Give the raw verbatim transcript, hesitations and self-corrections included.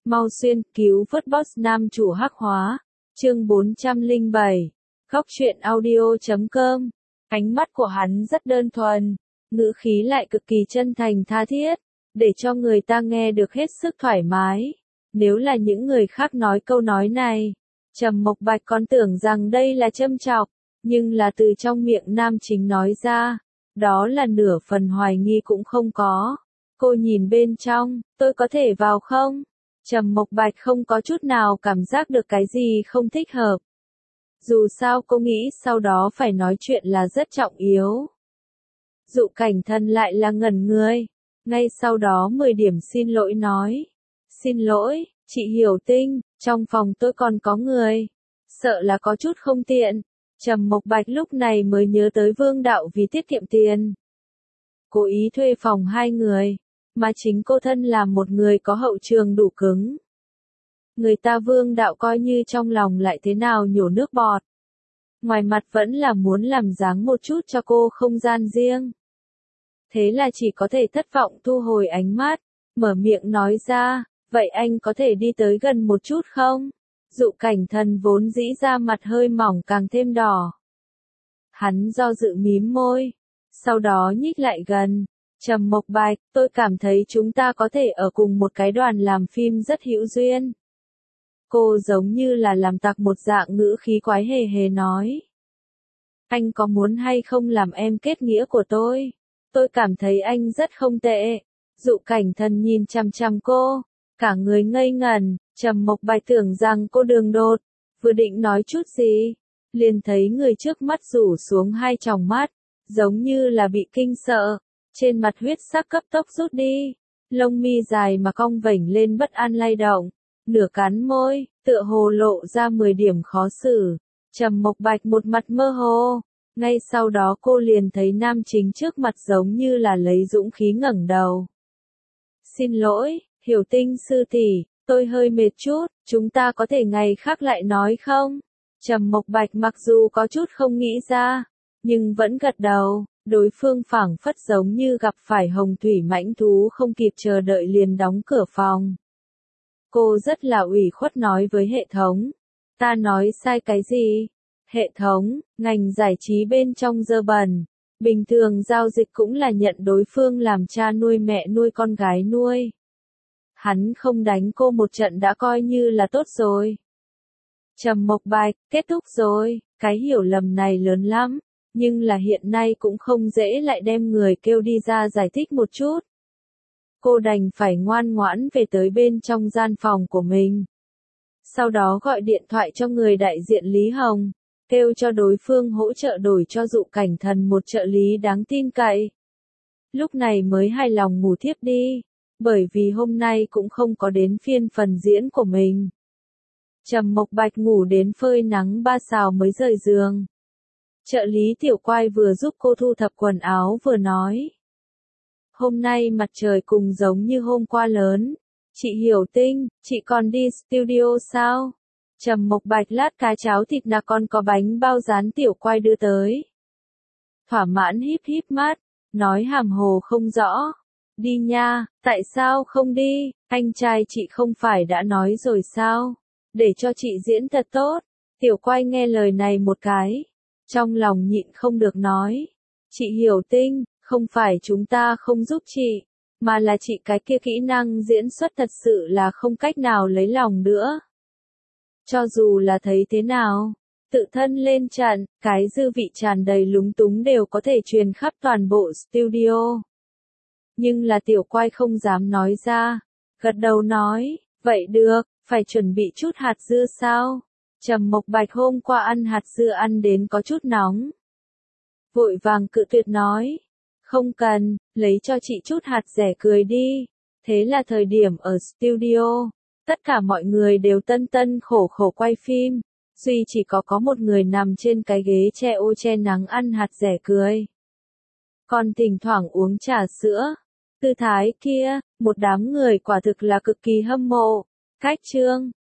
Mau xuyên cứu vớt boss nam chủ hắc hóa. Chương bốn trăm lẻ bảy. Góc truyện audio chấm com. Ánh mắt của hắn rất đơn thuần, ngữ khí lại cực kỳ chân thành tha thiết, để cho người ta nghe được hết sức thoải mái. Nếu là những người khác nói câu nói này, Trầm Mộc Bạch còn tưởng rằng đây là châm chọc, nhưng là từ trong miệng nam chính nói ra, đó là nửa phần hoài nghi cũng không có. Cô nhìn bên trong, tôi có thể vào không? Trầm Mộc Bạch không có chút nào cảm giác được cái gì không thích hợp. Dù sao cô nghĩ sau đó phải nói chuyện là rất trọng yếu. Dụ Cảnh Thần lại là ngẩn người, ngay sau đó mười điểm xin lỗi nói. Xin lỗi, chị Hiểu Tinh, trong phòng tôi còn có người. Sợ là có chút không tiện. Trầm Mộc Bạch lúc này mới nhớ tới Vương Đạo vì tiết kiệm tiền. Cố ý thuê phòng hai người, mà chính cô thân là một người có hậu trường đủ cứng. Người ta Vương Đạo coi như trong lòng lại thế nào nhổ nước bọt. Ngoài mặt vẫn là muốn làm dáng một chút cho cô không gian riêng. Thế là chỉ có thể thất vọng thu hồi ánh mắt, mở miệng nói ra, vậy anh có thể đi tới gần một chút không? Dụ Cảnh Thần vốn dĩ ra mặt hơi mỏng càng thêm đỏ. Hắn do dự mím môi, sau đó nhích lại gần. Trầm Mộc Bạch, tôi cảm thấy chúng ta có thể ở cùng một cái đoàn làm phim rất hữu duyên. Cô giống như là làm tặc một dạng ngữ khí quái hề hề nói. Anh có muốn hay không làm em kết nghĩa của tôi? Tôi cảm thấy anh rất không tệ. Dụ Cảnh Thần nhìn chằm chằm cô, cả người ngây ngẩn. Trầm Mộc Bạch tưởng rằng cô đường đột, vừa định nói chút gì, liền thấy người trước mắt rủ xuống hai tròng mắt, giống như là bị kinh sợ, trên mặt huyết sắc cấp tốc rút đi, lông mi dài mà cong vểnh lên bất an lay động, nửa cắn môi, tựa hồ lộ ra mười điểm khó xử. Trầm Mộc Bạch một mặt mơ hồ, ngay sau đó cô liền thấy nam chính trước mặt giống như là lấy dũng khí ngẩng đầu. Xin lỗi, Hiểu Tinh sư tỷ, tôi hơi mệt chút, chúng ta có thể ngày khác lại nói không? Trầm Mộc Bạch mặc dù có chút không nghĩ ra, nhưng vẫn gật đầu, đối phương phảng phất giống như gặp phải hồng thủy mãnh thú không kịp chờ đợi liền đóng cửa phòng. Cô rất là ủy khuất nói với hệ thống, ta nói sai cái gì? Hệ thống, ngành giải trí bên trong dơ bẩn, bình thường giao dịch cũng là nhận đối phương làm cha nuôi mẹ nuôi con gái nuôi. Hắn không đánh cô một trận đã coi như là tốt rồi. Trầm Mộc Bạch, kết thúc rồi, cái hiểu lầm này lớn lắm, nhưng là hiện nay cũng không dễ lại đem người kêu đi ra giải thích một chút. Cô đành phải ngoan ngoãn về tới bên trong gian phòng của mình. Sau đó gọi điện thoại cho người đại diện Lý Hồng, kêu cho đối phương hỗ trợ đổi cho Dụ Cảnh Thần một trợ lý đáng tin cậy. Lúc này mới hài lòng ngủ thiếp đi, bởi vì hôm nay cũng không có đến phiên phần diễn của mình. Trầm Mộc Bạch ngủ đến phơi nắng ba xào mới rời giường. Trợ lý Tiểu Quai vừa giúp cô thu thập quần áo vừa nói. Hôm nay mặt trời cùng giống như hôm qua lớn. Chị Hiểu Tinh, chị còn đi studio sao? Trầm Mộc Bạch lát cá cháo thịt nạc còn có bánh bao rán Tiểu Quai đưa tới. Thỏa mãn híp híp mắt, nói hàm hồ không rõ. Đi nha, tại sao không đi? Anh trai chị không phải đã nói rồi sao? Để cho chị diễn thật tốt. Tiểu Quai nghe lời này một cái, trong lòng nhịn không được nói. Chị Hiểu Tinh, không phải chúng ta không giúp chị, mà là chị cái kia kỹ năng diễn xuất thật sự là không cách nào lấy lòng nữa. Cho dù là thấy thế nào, tự thân lên trận, cái dư vị tràn đầy lúng túng đều có thể truyền khắp toàn bộ studio. Nhưng là Tiểu Quai không dám nói ra, gật đầu nói, vậy được, phải chuẩn bị chút hạt dưa sao? Trầm Mộc Bạch hôm qua ăn hạt dưa ăn đến có chút nóng. Vội vàng cự tuyệt nói, không cần, lấy cho chị chút hạt rẻ cười đi. Thế là thời điểm ở studio, tất cả mọi người đều tân tân khổ khổ quay phim, duy chỉ có có một người nằm trên cái ghế che ô che nắng ăn hạt rẻ cười. Còn thỉnh thoảng uống trà sữa. Tư thái kia, một đám người quả thực là cực kỳ hâm mộ. Cách chương,